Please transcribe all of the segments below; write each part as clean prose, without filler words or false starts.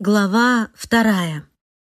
Глава 2.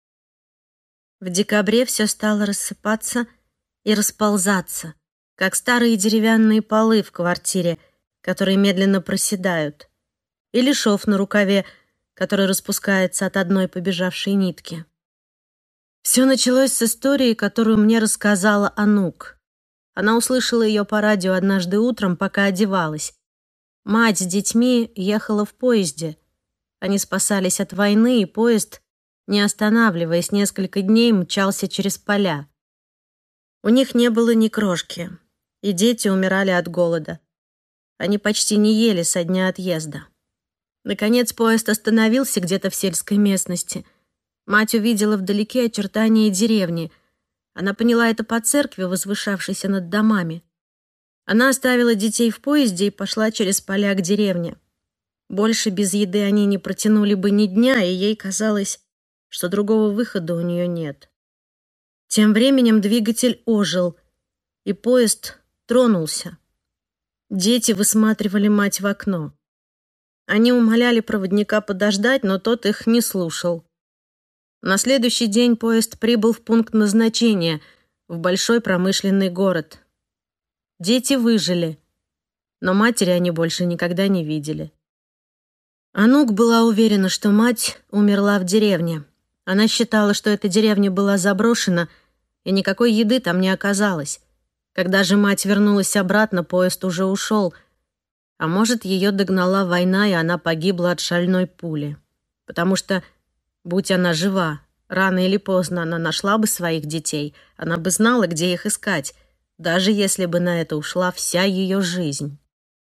В декабре все стало рассыпаться и расползаться, как старые деревянные полы в квартире, которые медленно проседают, или шов на рукаве, который распускается от одной побежавшей нитки. Все началось с истории, которую мне рассказала Анук. Она услышала ее по радио однажды утром, пока одевалась. Мать с детьми ехала в поезде. Они спасались от войны, и поезд, не останавливаясь несколько дней, мчался через поля. У них не было ни крошки, и дети умирали от голода. Они почти не ели со дня отъезда. Наконец поезд остановился где-то в сельской местности. Мать увидела вдалеке очертания деревни. Она поняла это по церкви, возвышавшейся над домами. Она оставила детей в поезде и пошла через поля к деревне. Больше без еды они не протянули бы ни дня, и ей казалось, что другого выхода у нее нет. Тем временем двигатель ожил, и поезд тронулся. Дети высматривали мать в окно. Они умоляли проводника подождать, но тот их не слушал. На следующий день поезд прибыл в пункт назначения, в большой промышленный город. Дети выжили, но матери они больше никогда не видели. Анук была уверена, что мать умерла в деревне. Она считала, что эта деревня была заброшена, и никакой еды там не оказалось. Когда же мать вернулась обратно, поезд уже ушел. А может, ее догнала война, и она погибла от шальной пули. Потому что, будь она жива, рано или поздно она нашла бы своих детей, она бы знала, где их искать, даже если бы на это ушла вся ее жизнь.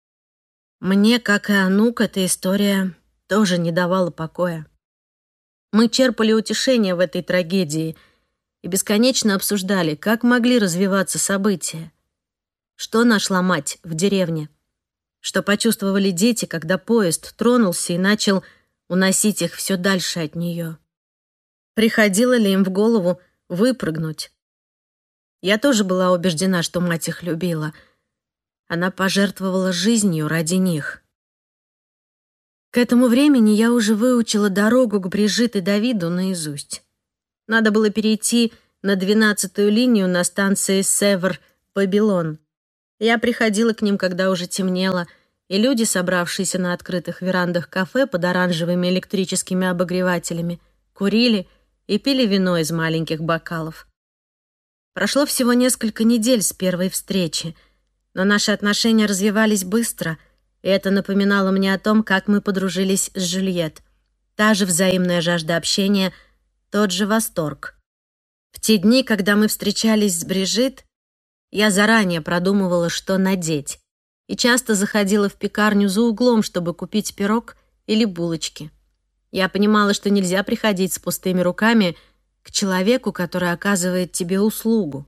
Мне, как и Анук, эта история тоже не давала покоя. Мы черпали утешение в этой трагедии и бесконечно обсуждали, как могли развиваться события. Что нашла мать в деревне? Что почувствовали дети, когда поезд тронулся и начал уносить их все дальше от нее? Приходило ли им в голову выпрыгнуть? Я тоже была убеждена, что мать их любила. Она пожертвовала жизнью ради них. К этому времени я уже выучила дорогу к Брижит и Давиду наизусть. Надо было перейти на 12-ю линию на станции Севр-Babylon. Я приходила к ним, когда уже темнело, и люди, собравшиеся на открытых верандах кафе под оранжевыми электрическими обогревателями, курили и пили вино из маленьких бокалов. Прошло всего несколько недель с первой встречи, но наши отношения развивались быстро, и это напоминало мне о том, как мы подружились с Жюльет. Та же взаимная жажда общения, тот же восторг. В те дни, когда мы встречались с Брижит, я заранее продумывала, что надеть, и часто заходила в пекарню за углом, чтобы купить пирог или булочки. Я понимала, что нельзя приходить с пустыми руками к человеку, который оказывает тебе услугу.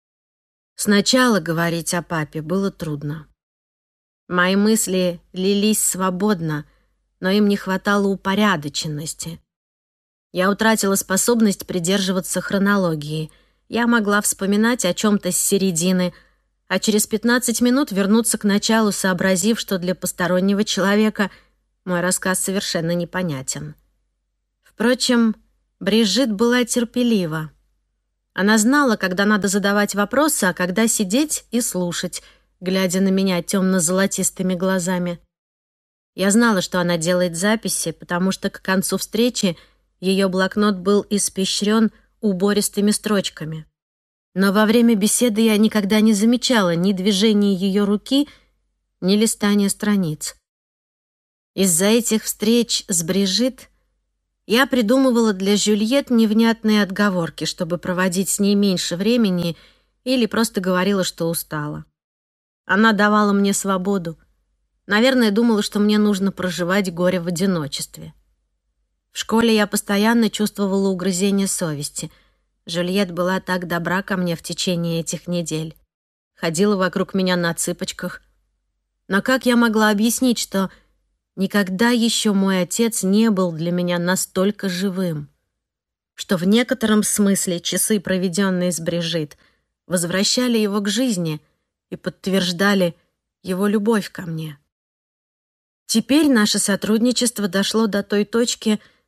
Сначала говорить о папе было трудно. Мои мысли лились свободно, но им не хватало упорядоченности. Я утратила способность придерживаться хронологии. Я могла вспоминать о чем-то с середины, а через 15 минут вернуться к началу, сообразив, что для постороннего человека мой рассказ совершенно непонятен. Впрочем, Брижит была терпелива. Она знала, когда надо задавать вопросы, а когда сидеть и слушать, глядя на меня темно-золотистыми глазами. Я знала, что она делает записи, потому что к концу встречи ее блокнот был испещрен убористыми строчками. Но во время беседы я никогда не замечала ни движения ее руки, ни листания страниц. Из-за этих встреч с Брижит я придумывала для Жюльет невнятные отговорки, чтобы проводить с ней меньше времени, или просто говорила, что устала. Она давала мне свободу. Наверное, думала, что мне нужно проживать горе в одиночестве. В школе я постоянно чувствовала угрызение совести. Жюльет была так добра ко мне в течение этих недель. Ходила вокруг меня на цыпочках. Но как я могла объяснить, что никогда еще мой отец не был для меня настолько живым? Что в некотором смысле часы, проведенные с Брижит, возвращали его к жизни и подтверждали его любовь ко мне. Теперь наше сотрудничество дошло до той точки,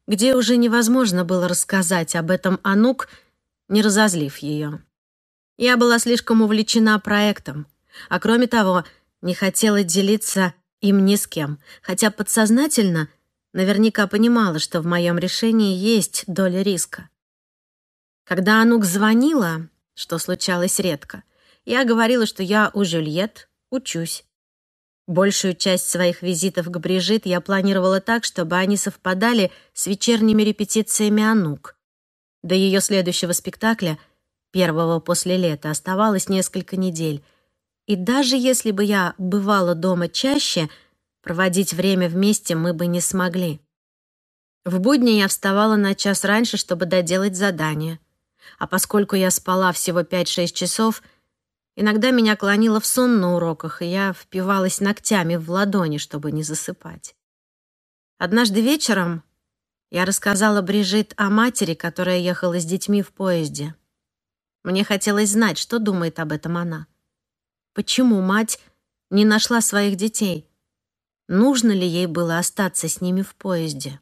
где уже невозможно было рассказать об этом Анук, не разозлив ее. Я была слишком увлечена проектом, а кроме того, не хотела делиться им ни с кем, хотя подсознательно наверняка понимала, что в моем решении есть доля риска. Когда Анук звонила, что случалось редко, я говорила, что я у Жюльет учусь. Большую часть своих визитов к Брижит я планировала так, чтобы они совпадали с вечерними репетициями Анук. До ее следующего спектакля, первого после лета, оставалось несколько недель. И даже если бы я бывала дома чаще, проводить время вместе мы бы не смогли. В будни я вставала на час раньше, чтобы доделать задание. А поскольку я спала всего 5-6 часов, иногда меня клонило в сон на уроках, и я впивалась ногтями в ладони, чтобы не засыпать. Однажды вечером я рассказала Брижит о матери, которая ехала с детьми в поезде. Мне хотелось знать, что думает об этом она. Почему мать не нашла своих детей? Нужно ли ей было остаться с ними в поезде?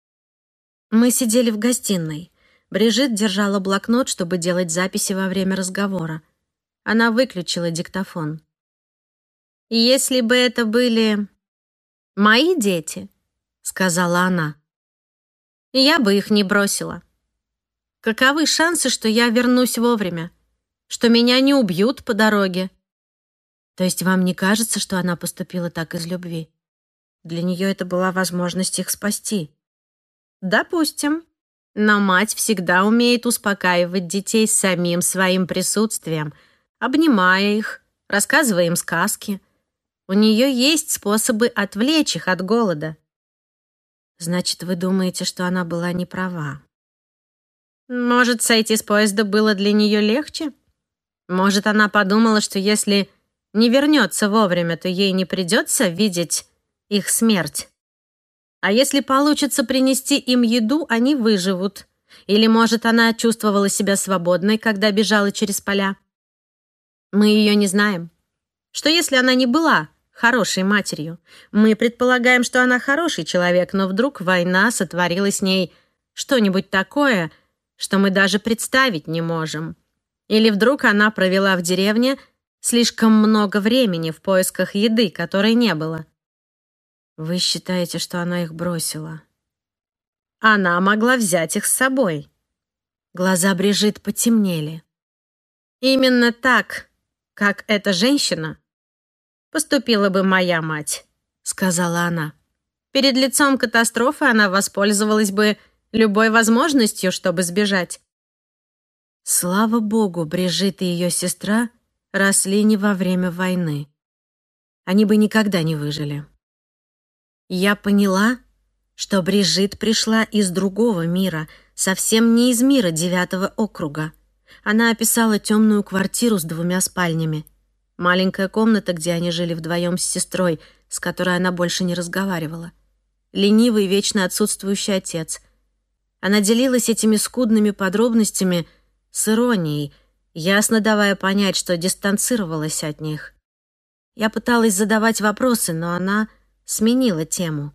Мы сидели в гостиной. Брижит держала блокнот, чтобы делать записи во время разговора. Она выключила диктофон. «Если бы это были мои дети, — сказала она, — я бы их не бросила. Каковы шансы, что я вернусь вовремя, что меня не убьют по дороге?» То есть вам не кажется, что она поступила так из любви? Для нее это была возможность их спасти. Допустим. Но мать всегда умеет успокаивать детей самим своим присутствием, обнимая их, рассказывая им сказки. У нее есть способы отвлечь их от голода. Значит, вы думаете, что она была не права? Может, сойти с поезда было для нее легче? Может, она подумала, что если не вернется вовремя, то ей не придется видеть их смерть. А если получится принести им еду, они выживут. Или, может, она чувствовала себя свободной, когда бежала через поля. Мы ее не знаем. Что если она не была хорошей матерью? Мы предполагаем, что она хороший человек, но вдруг война сотворила с ней что-нибудь такое, что мы даже представить не можем. Или вдруг она провела в деревне слишком много времени в поисках еды, которой не было. Вы считаете, что она их бросила? Она могла взять их с собой. Глаза Брижит потемнели. Именно так, как эта женщина, поступила бы моя мать, сказала она. Перед лицом катастрофы она воспользовалась бы любой возможностью, чтобы сбежать. Слава богу, Брижит и ее сестра росли не во время войны. Они бы никогда не выжили. Я поняла, что Брижит пришла из другого мира, совсем не из мира 9-го округа. Она описала темную квартиру с 2 спальнями. Маленькая комната, где они жили вдвоем с сестрой, с которой она больше не разговаривала. Ленивый, вечно отсутствующий отец. Она делилась этими скудными подробностями с иронией, ясно давая понять, что дистанцировалась от них. Я пыталась задавать вопросы, но она сменила тему.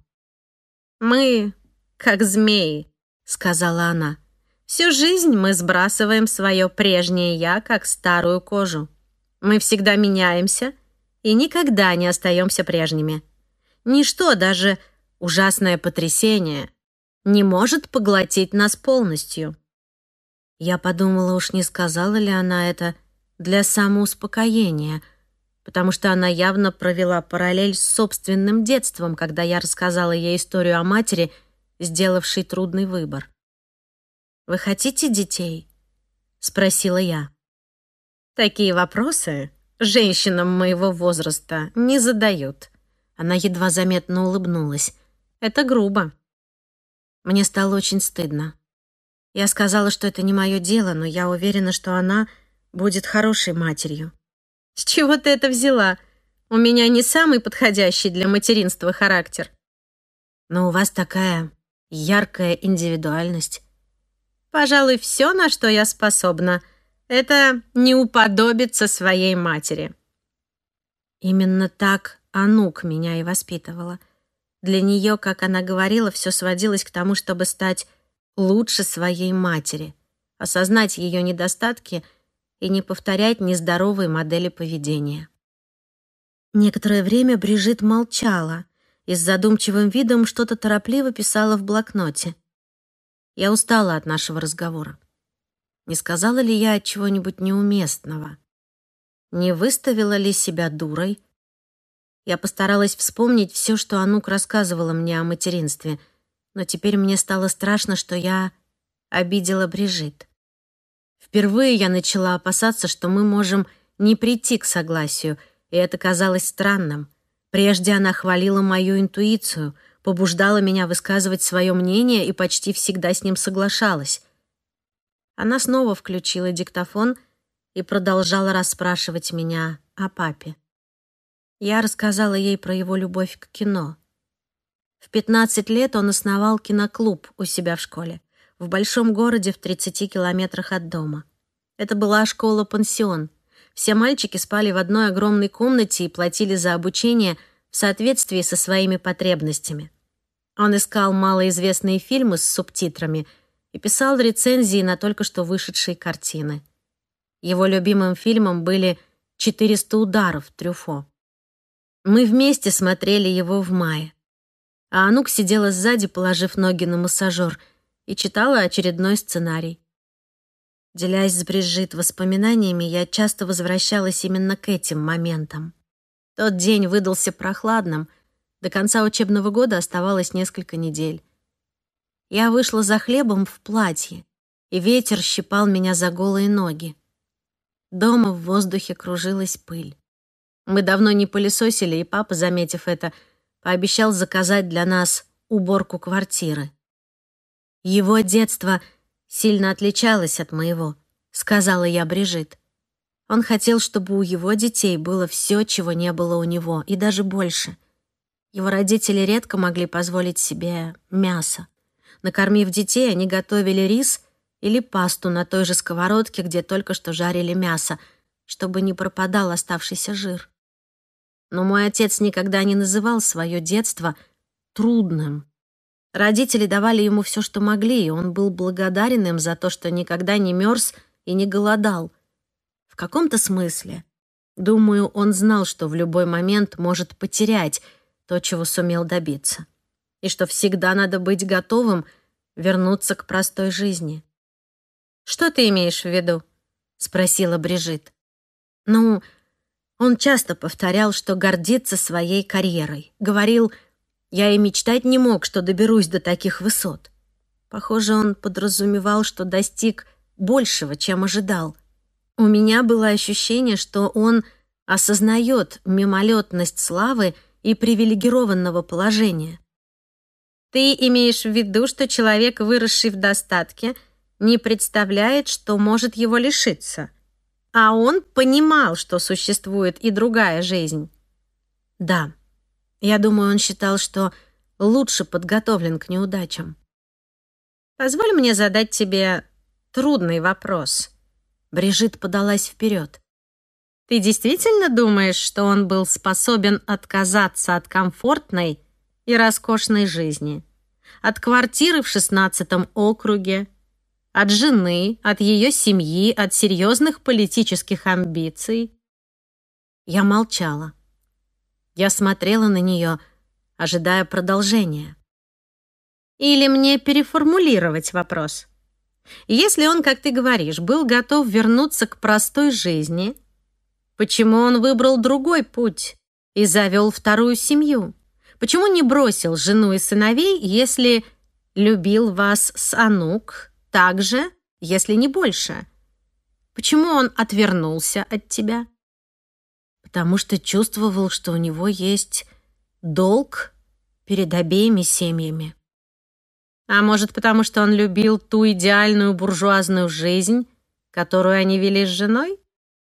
«Мы как змеи», — сказала она. «Всю жизнь мы сбрасываем свое прежнее «я», как старую кожу. Мы всегда меняемся и никогда не остаемся прежними. Ничто, даже ужасное потрясение, не может поглотить нас полностью». Я подумала, уж не сказала ли она это для самоуспокоения, потому что она явно провела параллель с собственным детством, когда я рассказала ей историю о матери, сделавшей трудный выбор. «Вы хотите детей?» — спросила я. «Такие вопросы женщинам моего возраста не задают». Она едва заметно улыбнулась. «Это грубо». Мне стало очень стыдно. Я сказала, что это не мое дело, но я уверена, что она будет хорошей матерью. «С чего ты это взяла? У меня не самый подходящий для материнства характер». «Но у вас такая яркая индивидуальность». «Пожалуй, все, на что я способна, это не уподобиться своей матери». Именно так Анук меня и воспитывала. Для нее, как она говорила, все сводилось к тому, чтобы стать лучше своей матери, осознать ее недостатки и не повторять нездоровые модели поведения. Некоторое время Брижит молчала и с задумчивым видом что-то торопливо писала в блокноте. Я устала от нашего разговора. Не сказала ли я чего-нибудь неуместного? Не выставила ли себя дурой? Я постаралась вспомнить все, что Анук рассказывала мне о материнстве, но теперь мне стало страшно, что я обидела Брижит. Впервые я начала опасаться, что мы можем не прийти к согласию, и это казалось странным. Прежде она хвалила мою интуицию, побуждала меня высказывать свое мнение и почти всегда с ним соглашалась. Она снова включила диктофон и продолжала расспрашивать меня о папе. Я рассказала ей про его любовь к кино. В 15 лет он основал киноклуб у себя в школе, в большом городе в 30 километрах от дома. Это была школа-пансион. Все мальчики спали в одной огромной комнате и платили за обучение в соответствии со своими потребностями. Он искал малоизвестные фильмы с субтитрами и писал рецензии на только что вышедшие картины. Его любимым фильмом были «400 ударов» Трюфо. Мы вместе смотрели его в мае. А Анук сидела сзади, положив ноги на массажер, и читала очередной сценарий. Делясь с Брижит воспоминаниями, я часто возвращалась именно к этим моментам. Тот день выдался прохладным. До конца учебного года оставалось несколько недель. Я вышла за хлебом в платье, и ветер щипал меня за голые ноги. Дома в воздухе кружилась пыль. Мы давно не пылесосили, и папа, заметив это, пообещал заказать для нас уборку квартиры. Его детство сильно отличалось от моего, сказала я Брижит. Он хотел, чтобы у его детей было все, чего не было у него, и даже больше. Его родители редко могли позволить себе мясо. Накормив детей, они готовили рис или пасту на той же сковородке, где только что жарили мясо, чтобы не пропадал оставшийся жир. Но мой отец никогда не называл свое детство трудным. Родители давали ему все, что могли, и он был благодарен им за то, что никогда не мерз и не голодал. В каком-то смысле, думаю, он знал, что в любой момент может потерять то, чего сумел добиться, и что всегда надо быть готовым вернуться к простой жизни. «Что ты имеешь в виду?» — спросила Брижит. «Ну, он часто повторял, что гордится своей карьерой. Говорил, я и мечтать не мог, что доберусь до таких высот. Похоже, он подразумевал, что достиг большего, чем ожидал. У меня было ощущение, что он осознает мимолетность славы и привилегированного положения. Ты имеешь в виду, что человек, выросший в достатке, не представляет, что может его лишиться? А он понимал, что существует и другая жизнь? Да. Я думаю, он считал, что лучше подготовлен к неудачам. Позволь мне задать тебе трудный вопрос. Брижит подалась вперед. Ты действительно думаешь, что он был способен отказаться от комфортной и роскошной жизни? От квартиры в 16-м округе, от жены, от ее семьи, от серьезных политических амбиций? Я молчала. Я смотрела на нее, ожидая продолжения. Или мне переформулировать вопрос? Если он, как ты говоришь, был готов вернуться к простой жизни, почему он выбрал другой путь и завел вторую семью? Почему не бросил жену и сыновей, если любил вас с Анук так же, если не больше? Почему он отвернулся от тебя? Потому что чувствовал, что у него есть долг перед обеими семьями. А может, потому что он любил ту идеальную буржуазную жизнь, которую они вели с женой?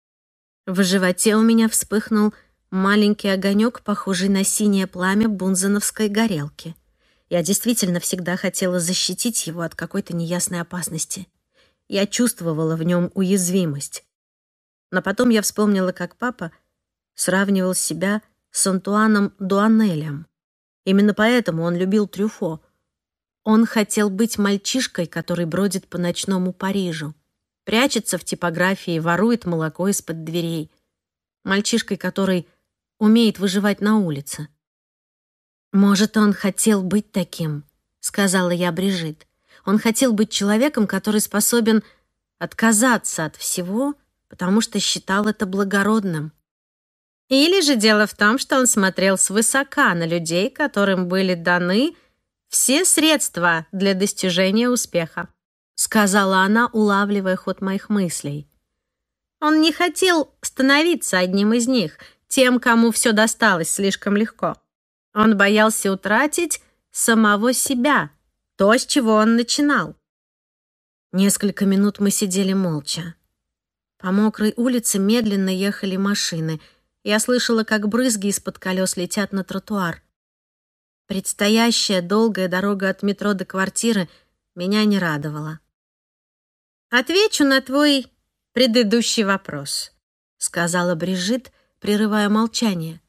В животе у меня вспыхнул маленький огонек, похожий на синее пламя бунзеновской горелки. Я действительно всегда хотела защитить его от какой-то неясной опасности. Я чувствовала в нем уязвимость. Но потом я вспомнила, как папа сравнивал себя с Антуаном Дуанелем. Именно поэтому он любил Трюфо. Он хотел быть мальчишкой, который бродит по ночному Парижу, прячется в типографии, ворует молоко из-под дверей. Мальчишкой, который умеет выживать на улице. «Может, он хотел быть таким», — сказала я Брижит. «Он хотел быть человеком, который способен отказаться от всего, потому что считал это благородным». Или же дело в том, что он смотрел свысока на людей, которым были даны все средства для достижения успеха, сказала она, улавливая ход моих мыслей. Он не хотел становиться одним из них, тем, кому все досталось слишком легко. Он боялся утратить самого себя, то, с чего он начинал. Несколько минут мы сидели молча. По мокрой улице медленно ехали машины. Я слышала, как брызги из-под колес летят на тротуар. Предстоящая долгая дорога от метро до квартиры меня не радовала. «Отвечу на твой предыдущий вопрос», — сказала Брижит, прерывая молчание.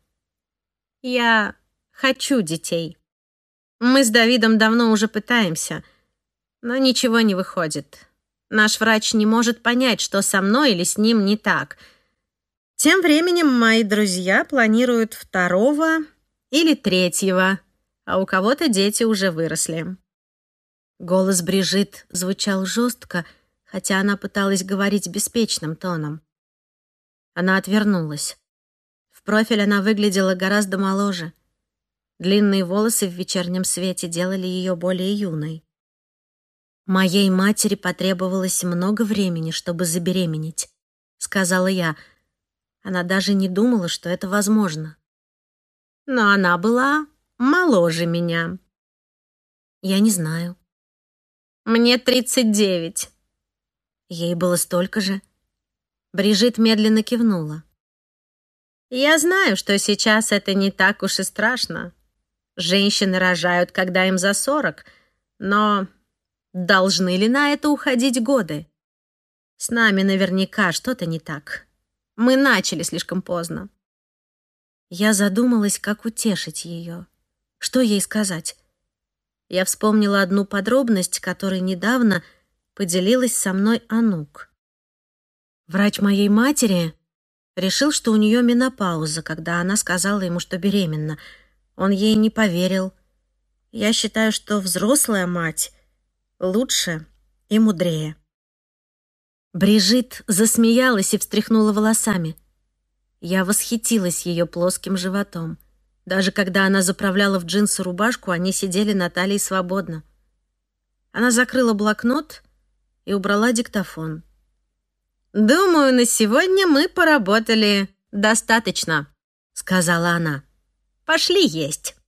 «Я хочу детей. Мы с Давидом давно уже пытаемся, но ничего не выходит. Наш врач не может понять, что со мной или с ним не так. Тем временем мои друзья планируют 2-го или 3-го, а у кого-то дети уже выросли». Голос Брижит звучал жестко, хотя она пыталась говорить беспечным тоном. Она отвернулась. В профиль она выглядела гораздо моложе. Длинные волосы в вечернем свете делали ее более юной. «Моей матери потребовалось много времени, чтобы забеременеть», — сказала я. Она даже не думала, что это возможно. «Но она была моложе меня». «Я не знаю». «Мне 39». Ей было столько же. Брижит медленно кивнула. «Я знаю, что сейчас это не так уж и страшно. Женщины рожают, когда им за 40, но должны ли на это уходить годы? С нами наверняка что-то не так. Мы начали слишком поздно». Я задумалась, как утешить ее. Что ей сказать? Я вспомнила одну подробность, которой недавно поделилась со мной Анук. Врач моей матери решил, что у нее менопауза, когда она сказала ему, что беременна. Он ей не поверил. Я считаю, что взрослая мать лучше и мудрее. Брижит засмеялась и встряхнула волосами. Я восхитилась ее плоским животом. Даже когда она заправляла в джинсы рубашку, они сидели на талии свободно. Она закрыла блокнот и убрала диктофон. «Думаю, на сегодня мы поработали достаточно», — сказала она. «Пошли есть».